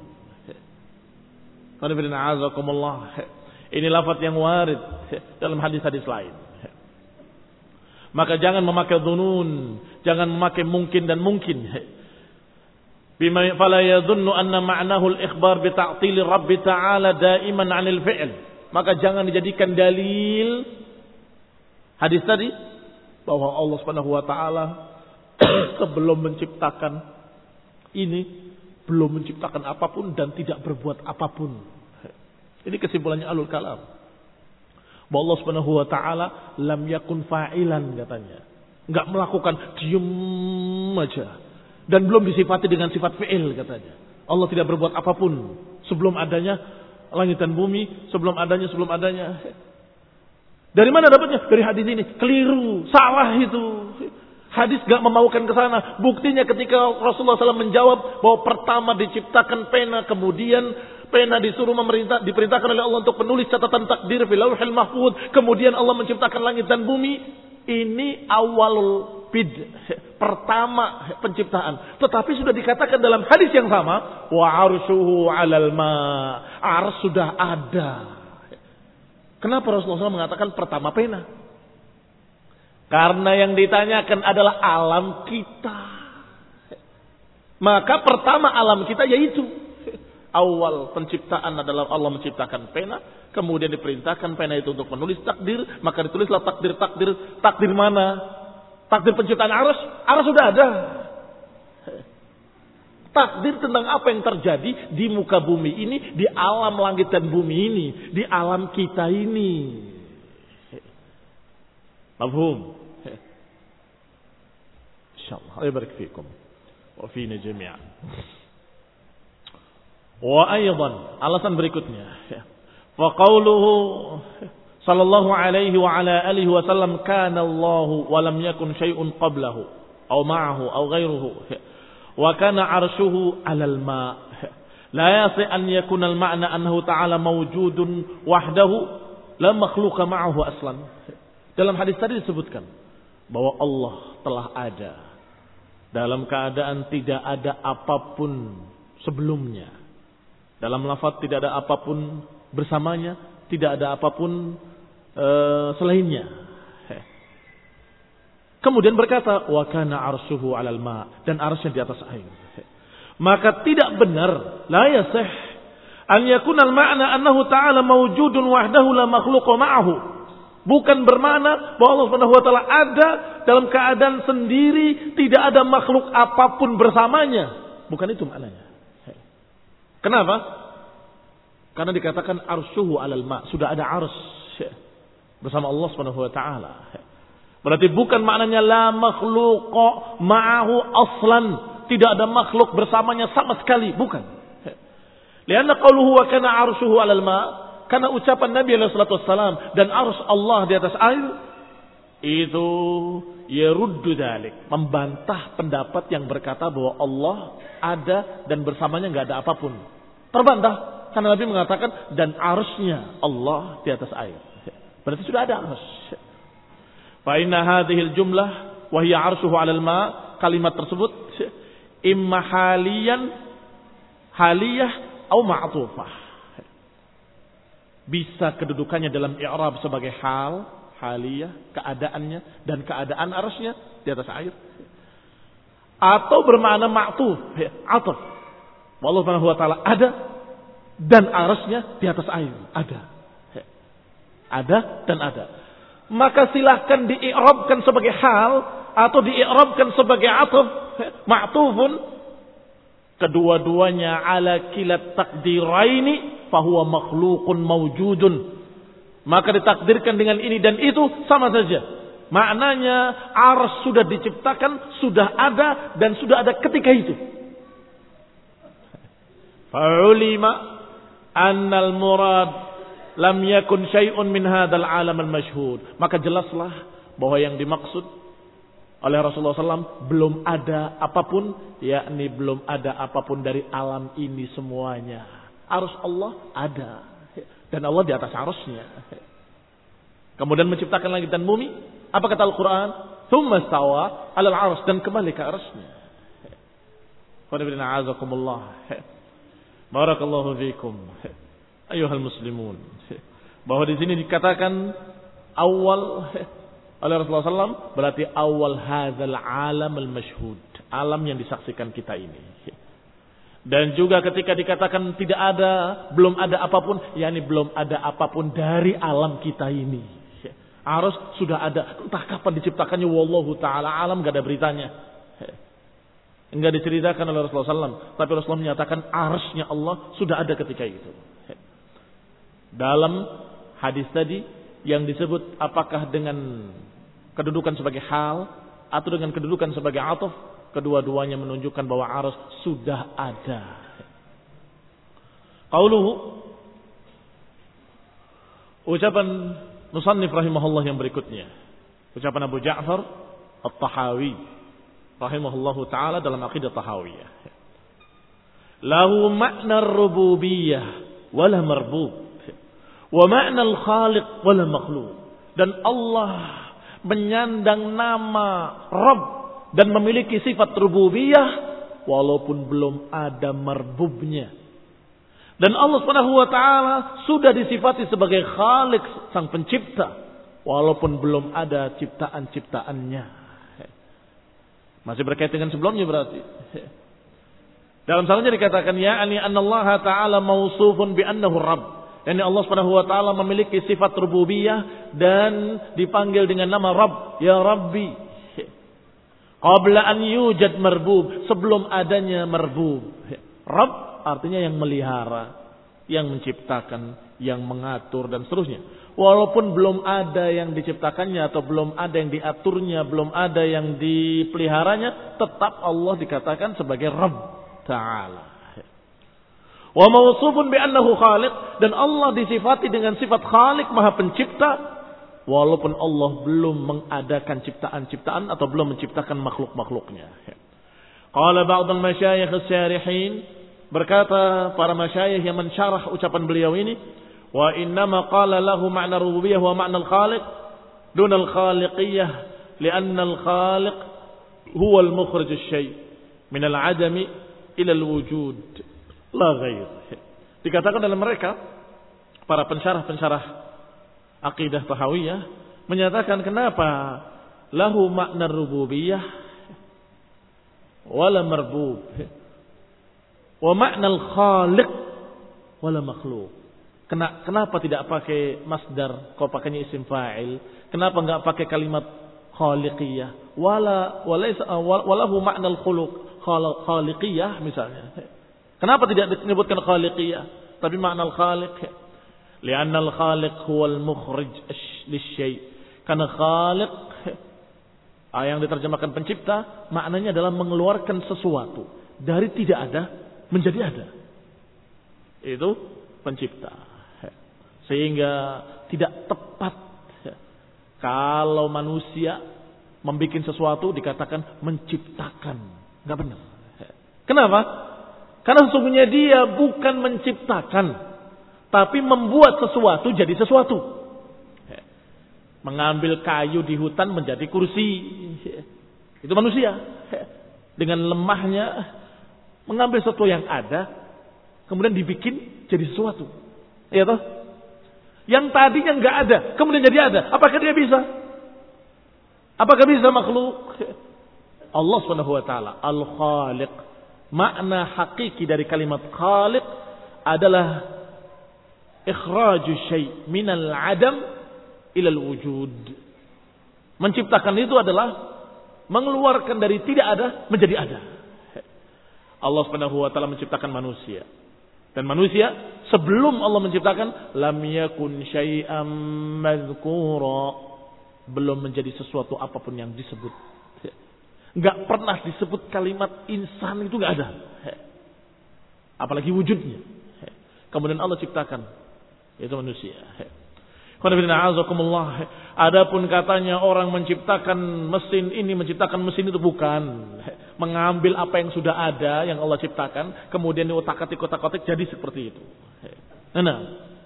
Ini lafaz yang warid dalam hadis-hadis lain. Maka jangan memakai dhunun, jangan memakai mungkin dan mungkin. Bima fala yadhunnu anna ma'nahu al-ikhbar bi ta'til Rabb ta'ala daiman 'anil fi'l. Maka jangan dijadikan dalil hadis tadi bahwa Allah Subhanahu wa taala sebelum menciptakan ini belum menciptakan apapun dan tidak berbuat apapun. Ini kesimpulannya Ahlul Kalam. Bahwa Allah Subhanahu wa taala lam yakun fa'ilan katanya. Enggak melakukan, diam aja. Dan belum disifati dengan sifat fi'il katanya. Allah tidak berbuat apapun sebelum adanya langit dan bumi, sebelum adanya sebelum adanya. Dari mana dapatnya? Dari hadis ini. Keliru, salah itu. Hadis gak memaukan ke sana. Buktinya ketika Rasulullah shallallahu alaihi wasallam menjawab bahwa pertama diciptakan pena, kemudian pena disuruh memerintah, diperintahkan oleh Allah untuk menulis catatan takdir fil lauhil mahfuz, kemudian Allah menciptakan langit dan bumi. Ini awalul bid, pertama penciptaan. Tetapi sudah dikatakan dalam hadis yang sama, wa arshuhu 'alal ma, ars sudah ada. Kenapa Rasulullah shallallahu alaihi wasallam mengatakan pertama pena? Karena yang ditanyakan adalah alam kita. Maka pertama alam kita yaitu awal penciptaan adalah Allah menciptakan pena. Kemudian diperintahkan pena itu untuk menulis takdir. Maka ditulislah takdir-takdir. Takdir mana? Takdir penciptaan arus. Arus sudah ada. Takdir tentang apa yang terjadi di muka bumi ini. Di alam langit dan bumi ini. Di alam kita ini. Mafhum? InsyaAllah. Allah barik fikum. Wa fina jami'an. Wa aydan. Alasan berikutnya. Fa qawluhu sallallahu alaihi wa ala alihi wa sallam kana Allahu wa lam yakun syai'un qablahu. Aw ma'ahu aw ghairuhu. Wa kana arshuhu alal ma'. La yasi an yakuna al-ma'na annahu ta'ala mawjudun wahdahu. La makhluqa ma'ahu aslan. Dalam hadis tadi disebutkan bahwa Allah telah ada dalam keadaan tidak ada apapun sebelumnya. Dalam lafaz tidak ada apapun bersamanya, tidak ada apapun e, selainnya. Kemudian berkata, wa kana arshuhu 'alal ma, dan arsy di atas air. Maka tidak benar, la yasih an yakuna al-ma'na annahu ta'ala mawjudun wahdahu la makhluqa ma'ahu. Bukan bermakna bahwa Allah Subhanahu wa taala ada dalam keadaan sendiri, tidak ada makhluk apapun bersamanya. Bukan itu maknanya. Kenapa? Karena dikatakan arshuhu 'alal ma, sudah ada arsy bersama Allah Subhanahu wa taala. Berarti bukan maknanya la makhluqa ma'ahu aslan, tidak ada makhluk bersamanya sama sekali, bukan. Lianna qauluhu wa kana arshuhu 'alal ma, karena ucapan Nabi alaihi salatu wassalam dan arsh Allah di atas air itu yaruddu dzalik, membantah pendapat yang berkata bahwa Allah ada dan bersamanya enggak ada apapun. Terbantah karena Nabi mengatakan dan arshnya Allah di atas air. Berarti sudah ada arsh. Fa inna hadhil jumlah wa hiya arshuhu 'alal ma, kalimat tersebut imma haliyan haliyah atau ma'tufah. Bisa kedudukannya dalam i'rab sebagai hal, haliyah, keadaannya dan keadaan arasnya di atas air. Atau bermakna ma'tuf, ataf. Allah Subhanahu wa taala ada dan arasnya di atas air, ada. Ada dan ada. Maka silahkan di-i'rabkan sebagai hal atau di-i'rabkan sebagai ataf, ma'tufun. Kedua-duanya ala kilat takdiraini fahuwa makhluqun mawjudun. Maka ditakdirkan dengan ini dan itu sama saja. Maknanya arsy sudah diciptakan, sudah ada dan sudah ada ketika itu. Fa'ulima annal murad lam yakun syai'un min hadzal alam al-mashhud. Maka jelaslah bahwa yang dimaksud oleh Rasulullah shallallahu alaihi wasallam belum ada apapun, yakni belum ada apapun dari alam ini semuanya. Arsy Allah ada dan Allah di atas arsy-Nya. Kemudian menciptakan langit dan bumi. Apa kata Al-Quran? Tsumma stawa 'alal 'arsy, dan kembali ke arsy-Nya. Qanibina azakumullah. Barakallahu fiikum. Ayuhal muslimun. Bahwa di sini dikatakan awal oleh Rasulullah shallallahu alaihi wasallam berarti awal hadzal alam al-mashhud, alam yang disaksikan kita ini. Dan juga ketika dikatakan tidak ada, belum ada apapun, yakni belum ada apapun dari alam kita ini. Arus sudah ada, entah kapan diciptakannya, wallahu taala alam, enggak ada beritanya. Enggak diceritakan oleh Rasulullah shallallahu alaihi wasallam, tapi Rasulullah menyatakan arsy-Nya Allah sudah ada ketika itu. Dalam hadis tadi yang disebut apakah dengan kedudukan sebagai hal atau dengan kedudukan sebagai ataf, kedua-duanya menunjukkan bahwa arsy sudah ada. Qauluhu, ucapan musannif rahimahullah yang berikutnya, ucapan Abu Ja'far At-Tahawi rahimahullahu taala dalam aqidah Tahawiyah. Lahu makna ar-rububiyyah wala marbub wa makna al-khaliq wala makhluq. Dan Allah menyandang nama Rabb dan memiliki sifat rububiyah walaupun belum ada marbubnya. Dan Allah Subhanahu wa taala sudah disifati sebagai Khaliq, sang pencipta, walaupun belum ada ciptaan-ciptaannya. Masih berkaitan dengan sebelumnya berarti. Dalam salahnya dikatakan ya ani annallaha ta'ala mausufun bi annahu rabb. Yani Allah Subhanahu wa taala memiliki sifat rububiyah dan dipanggil dengan nama Rabb, ya Rabbi. Qabla an yujad marbub, sebelum adanya marbub. Rabb artinya yang melihara, yang menciptakan, yang mengatur dan seterusnya. Walaupun belum ada yang diciptakannya atau belum ada yang diaturnya, belum ada yang dipeliharanya, tetap Allah dikatakan sebagai Rabb Ta'ala. Wa mawsufun bi annahu khaliq, dan Allah disifati dengan sifat khaliq, maha pencipta, walaupun Allah belum mengadakan ciptaan-ciptaan atau belum menciptakan makhluk-makhluknya. Qala ba'd al-masyayikh as-sarihin, berkata para masyayikh yang mensyarah ucapan beliau ini, wa innama qala lahu ma'na rububiyyah wa ma'na al-khaliq dun al-khaliqiyyah li'anna al-khaliq huwa al-mukhrij asy-syai' min al-'adami ila al-wujud la ghair. Dikatakan dalam mereka para pensyarah-pensyarah akidah Tahawiyah menyatakan kenapa lahu makna rububiyyah wala marbub wa makna al-khaliq wala makhluk. Kenapa tidak pakai masdar, kok pakainya isim fa'il? Kenapa enggak pakai kalimat khaliqiyah? Wala walaysa walahu makna al-khuluq khaliqiyah misalnya. Kenapa tidak disebutkan khaliqiyah tapi makna al-khaliq? Lianna al-khaliq huwa al-mukhrij lisyai'. Karena khaliq yang diterjemahkan pencipta, maknanya adalah mengeluarkan sesuatu dari tidak ada menjadi ada. Itu pencipta. Sehingga tidak tepat kalau manusia membuat sesuatu dikatakan menciptakan. Enggak benar. Kenapa? Karena sesungguhnya dia bukan menciptakan, tapi membuat sesuatu jadi sesuatu. Mengambil kayu di hutan menjadi kursi. Itu manusia. Dengan lemahnya mengambil sesuatu yang ada, kemudian dibikin jadi sesuatu. Iya toh? Yang tadinya enggak ada, kemudian jadi ada. Apakah dia bisa? Apakah bisa makhluk? Allah Subhanahu wa taala Al-Khaliq. Makna hakiki dari kalimat Khaliq adalah ikhraju syai' minal adam ilal wujud. Menciptakan itu adalah mengeluarkan dari tidak ada menjadi ada. Allah Subhanahu wa taala menciptakan manusia. Dan manusia sebelum Allah menciptakan lam yakun syai'am madzkura. belum menjadi sesuatu apapun yang disebut. Enggak pernah disebut kalimat insan itu enggak ada. Apalagi wujudnya. Kemudian Allah ciptakan itu manusia. Adapun katanya orang menciptakan mesin ini, menciptakan mesin itu bukan. Mengambil apa yang sudah ada, yang Allah ciptakan, kemudian diotak-atik, kotak-kotak jadi seperti itu. Nah,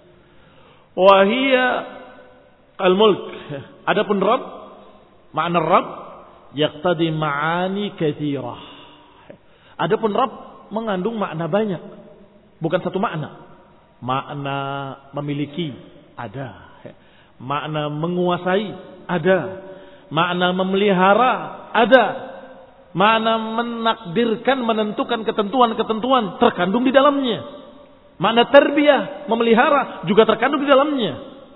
wahia al-mulk. Adapun Rabb, makna Rabb yaqtadi ma'ani katsirah. Adapun Rabb mengandung makna banyak, bukan satu makna. Makna memiliki ada, makna menguasai ada, makna memelihara ada, makna menakdirkan, menentukan ketentuan-ketentuan terkandung di dalamnya. Makna tarbiyah, memelihara juga terkandung di dalamnya.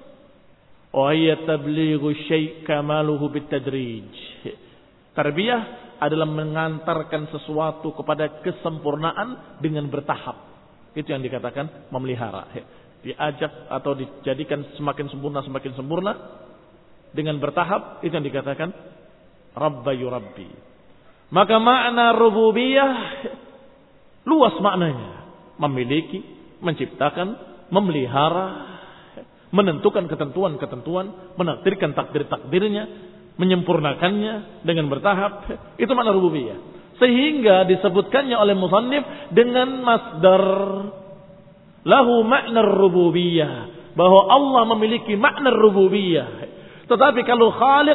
Wa hiya tablighu syai' kamaluhu bitadrij. Tarbiyah adalah mengantarkan sesuatu kepada kesempurnaan dengan bertahap. Itu yang dikatakan memelihara. Diajak atau dijadikan semakin sempurna, semakin sempurna dengan bertahap. Itu yang dikatakan Rabba yurabbi. Maka makna rububiyah luas maknanya. Memiliki, menciptakan, memelihara, menentukan ketentuan-ketentuan, menakdirkan takdir-takdirnya, menyempurnakannya dengan bertahap. Itu makna rububiyah. Sehingga disebutkannya oleh musannif dengan masdar lahu makna rububiyah, bahwa Allah memiliki makna rububiyah. Tetapi kalau khaliq,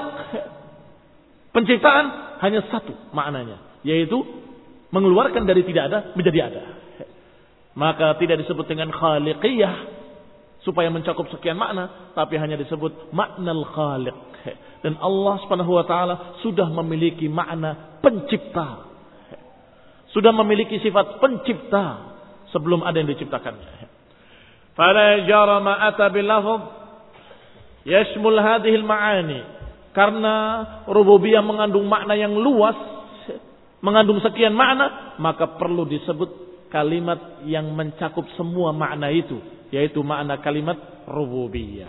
penciptaan, hanya satu maknanya, yaitu mengeluarkan dari tidak ada menjadi ada. Maka tidak disebut dengan khaliqiyah supaya mencakup sekian makna, tapi hanya disebut maknal khaliq. Dan Allah Subhanahu wa taala sudah memiliki makna pencipta. Sudah memiliki sifat pencipta sebelum ada yang diciptakannya. Fala jarama ata bil lafz yashmul hadhihi al maani. Karena rububiyah mengandung makna yang luas, mengandung sekian makna, maka perlu disebut kalimat yang mencakup semua makna itu, yaitu makna kalimat rububiyah.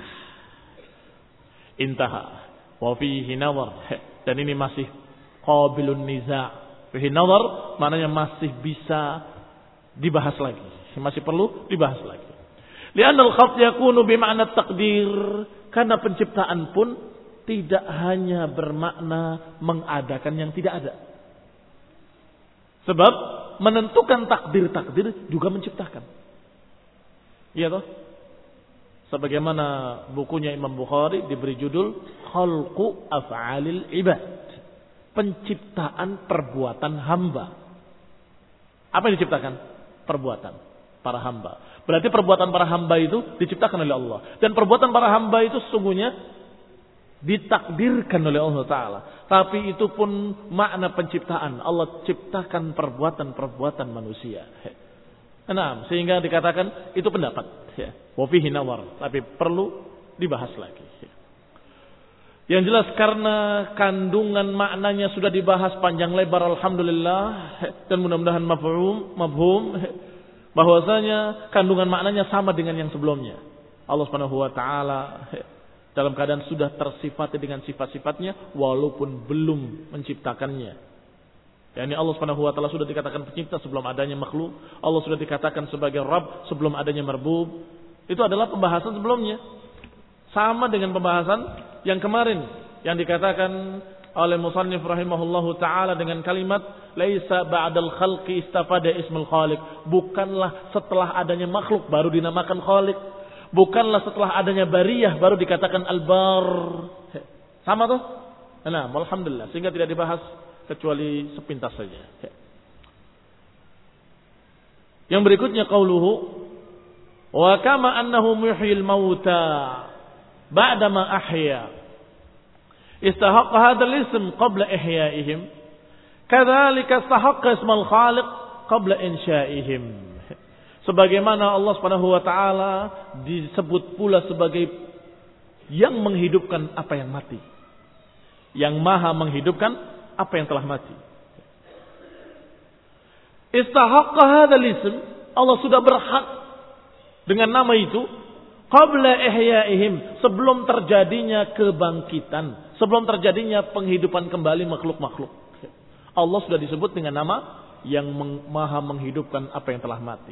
Intaha wa fihi nazar, dan ini masih qabilun niza'. Fihi nazar maknanya masih bisa dibahas lagi, masih perlu dibahas lagi. Li'anna al-khalq yakunu bima'na taqdir, karena penciptaan pun tidak hanya bermakna mengadakan yang tidak ada. Sebab menentukan takdir-takdir juga menciptakan. Iya toh? Sebagaimana bukunya Imam Bukhari diberi judul Khalqu Af'alil Ibad, penciptaan perbuatan hamba. Apa yang diciptakan? Perbuatan para hamba. Berarti perbuatan para hamba itu diciptakan oleh Allah. Dan perbuatan para hamba itu sesungguhnya ditakdirkan oleh Allah Ta'ala. Tapi itu pun makna penciptaan. Allah ciptakan perbuatan-perbuatan manusia. Nah, sehingga dikatakan itu pendapat. Wa fihi nawar. Tapi perlu dibahas lagi. Yang jelas karena kandungan maknanya sudah dibahas panjang lebar, alhamdulillah, dan mudah-mudahan mafhum, mafhum, bahwasanya kandungan maknanya sama dengan yang sebelumnya. Allah Subhanahu wa taala dalam keadaan sudah tersifati dengan sifat-sifatnya walaupun belum menciptakannya. Yani Allah Subhanahu wa taala sudah dikatakan pencipta sebelum adanya makhluk, Allah sudah dikatakan sebagai Rabb sebelum adanya marbub. Itu adalah pembahasan sebelumnya. Sama dengan pembahasan yang kemarin yang dikatakan oleh musannif rahimahullahu taala dengan kalimat laisa ba'dal khalqi istafada ismul khaliq. Bukanlah setelah adanya makhluk baru dinamakan khaliq. Bukanlah setelah adanya bariyah baru dikatakan al-bar. Sama tuh? Nah, alhamdulillah, sehingga tidak dibahas kecuali sepintas saja. Yang berikutnya qauluhu wa kama annahu muhyil mauta ba'dama ahya istahaqqa hadzal ism qabla ihyaihim kadzalika istahaqqa ismal khaliq qabla insya'ihim. Sebagaimana Allah Subhanahu wa taala disebut pula sebagai yang menghidupkan apa yang mati, yang maha menghidupkan apa yang telah mati. Istahaqqa hadzal ism, Allah sudah berhak dengan nama itu qabla ihyaihim, sebelum terjadinya kebangkitan, sebelum terjadinya penghidupan kembali makhluk-makhluk. Allah sudah disebut dengan nama yang maha menghidupkan apa yang telah mati.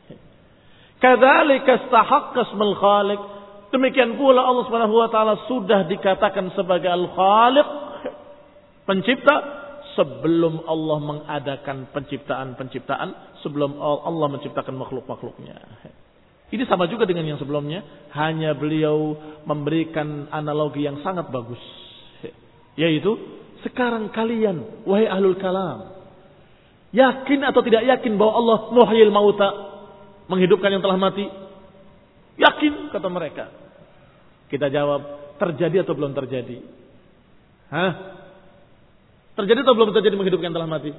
Kadzalika istahaqqa ismul khaliq. Demikian pula Allah Subhanahu wa taala sudah dikatakan sebagai Al-Khaliq, pencipta, sebelum Allah mengadakan penciptaan-penciptaan, sebelum Allah menciptakan makhluk-makhluknya. Ini sama juga dengan yang sebelumnya, hanya beliau memberikan analogi yang sangat bagus. Yaitu, sekarang kalian, wahai ahlul kalam, yakin atau tidak yakin bahwa Allah muhyil mauta, menghidupkan yang telah mati? Yakin, kata mereka. Kita jawab, terjadi atau belum terjadi? Hah? Terjadi atau belum terjadi menghidupkan yang telah mati?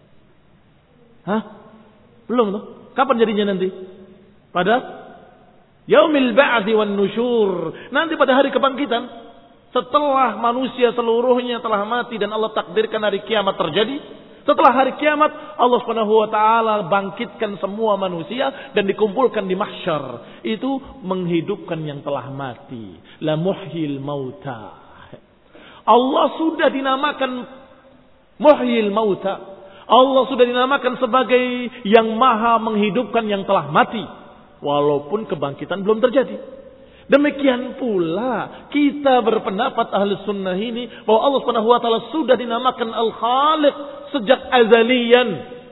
Hah? Belum tuh. Kapan jadinya nanti? Pada yaumil ba'di wan nusyur. Nanti pada hari kebangkitan. Setelah manusia seluruhnya telah mati dan Allah takdirkan hari kiamat terjadi. Setelah hari kiamat, Allah Subhanahu wa taala bangkitkan semua manusia dan dikumpulkan di mahsyar. Itu menghidupkan yang telah mati. La muhyil mauta. Allah sudah dinamakan muhyil mauta. Allah sudah dinamakan sebagai yang maha menghidupkan yang telah mati. Walaupun kebangkitan belum terjadi. Demikian pula kita berpendapat ahli sunnah ini bahwa Allah Subhanahu wa taala sudah dinamakan Al-Khaliq sejak azalian.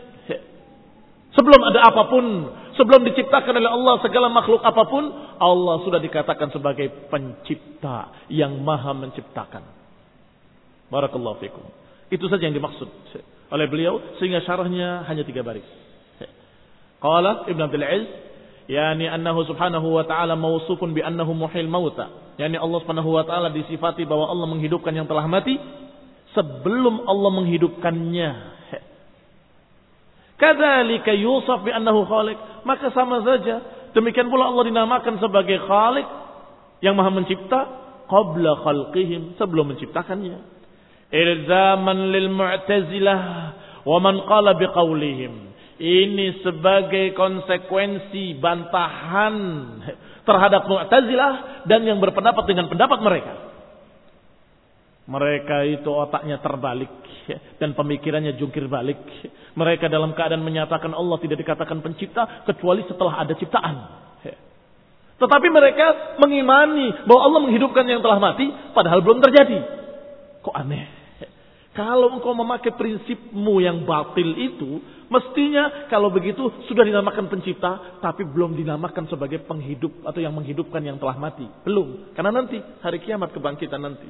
Sebelum ada apapun, sebelum diciptakan oleh Allah segala makhluk apapun, Allah sudah dikatakan sebagai pencipta yang maha menciptakan. Barakallahu fikum. Itu saja yang dimaksud oleh beliau sehingga syarahnya hanya tiga baris. Qala Ibn Abdul Aziz, yani annahu subhanahu wa ta'ala mawsufun bi annahu muhyil mauta. Yani Allah Subhanahu wa ta'ala disifati bahwa Allah menghidupkan yang telah mati sebelum Allah menghidupkannya. Kadzalika yusaf bi annahu khaliq. Maka sama saja demikian pula Allah dinamakan sebagai Khaliq yang maha mencipta qabla khalqihim, sebelum menciptakannya. Ilzaman lil mu'tazilah wa man qala biqaulihim. Ini sebagai konsekuensi bantahan terhadap Mu'tazilah dan yang berpendapat dengan pendapat mereka. Mereka itu otaknya terbalik dan pemikirannya jungkir balik. Mereka dalam keadaan menyatakan Allah tidak dikatakan pencipta kecuali setelah ada ciptaan. Tetapi mereka mengimani bahwa Allah menghidupkan yang telah mati padahal belum terjadi. Kok aneh? Kalau engkau memakai prinsipmu yang batil itu, mestinya kalau begitu sudah dinamakan pencipta, tapi belum dinamakan sebagai penghidup atau yang menghidupkan yang telah mati. Belum. Karena nanti, hari kiamat kebangkitan nanti.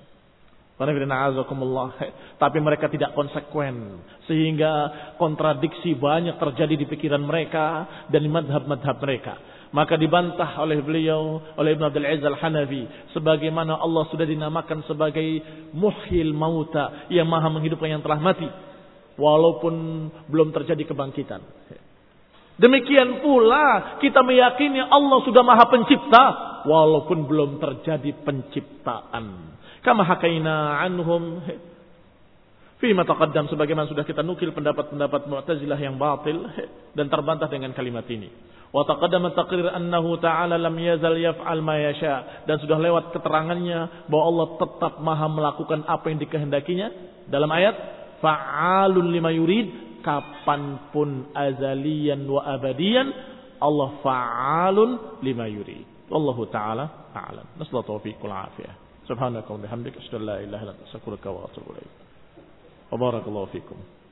Tapi mereka tidak konsekuen. Sehingga kontradiksi banyak terjadi di pikiran mereka dan di madhab-madhab mereka. Maka dibantah oleh beliau, oleh Ibn Abdul Aziz Al-Hanafi. Sebagaimana Allah sudah dinamakan sebagai muhyil mauta, yang maha menghidupkan yang telah mati. Walaupun belum terjadi kebangkitan. Demikian pula kita meyakini Allah sudah maha pencipta. Walaupun belum terjadi penciptaan. Kama hakaina anhum. Fima taqaddam, sebagaimana sudah kita nukil pendapat-pendapat Mu'tazilah yang batil. Dan terbantah dengan kalimat ini. Wa taqaddama taqrir annahu ta'ala lam yazal yaf'al ma yasha, dan sudah lewat keterangannya bahwa Allah tetap maha melakukan apa yang dikehendakinya dalam ayat fa'alun lima yurid, kapanpun azaliyan wa abadiyan Allah fa'alun lima yurid. Wallahu ta'ala a'lam. Nasallahu taufiq wal afiyah. Subhanaka wa bihamdika asyhadu an la ilaha illa anta astaghfiruka wa atubu ilaik. Wa barakallahu fikum.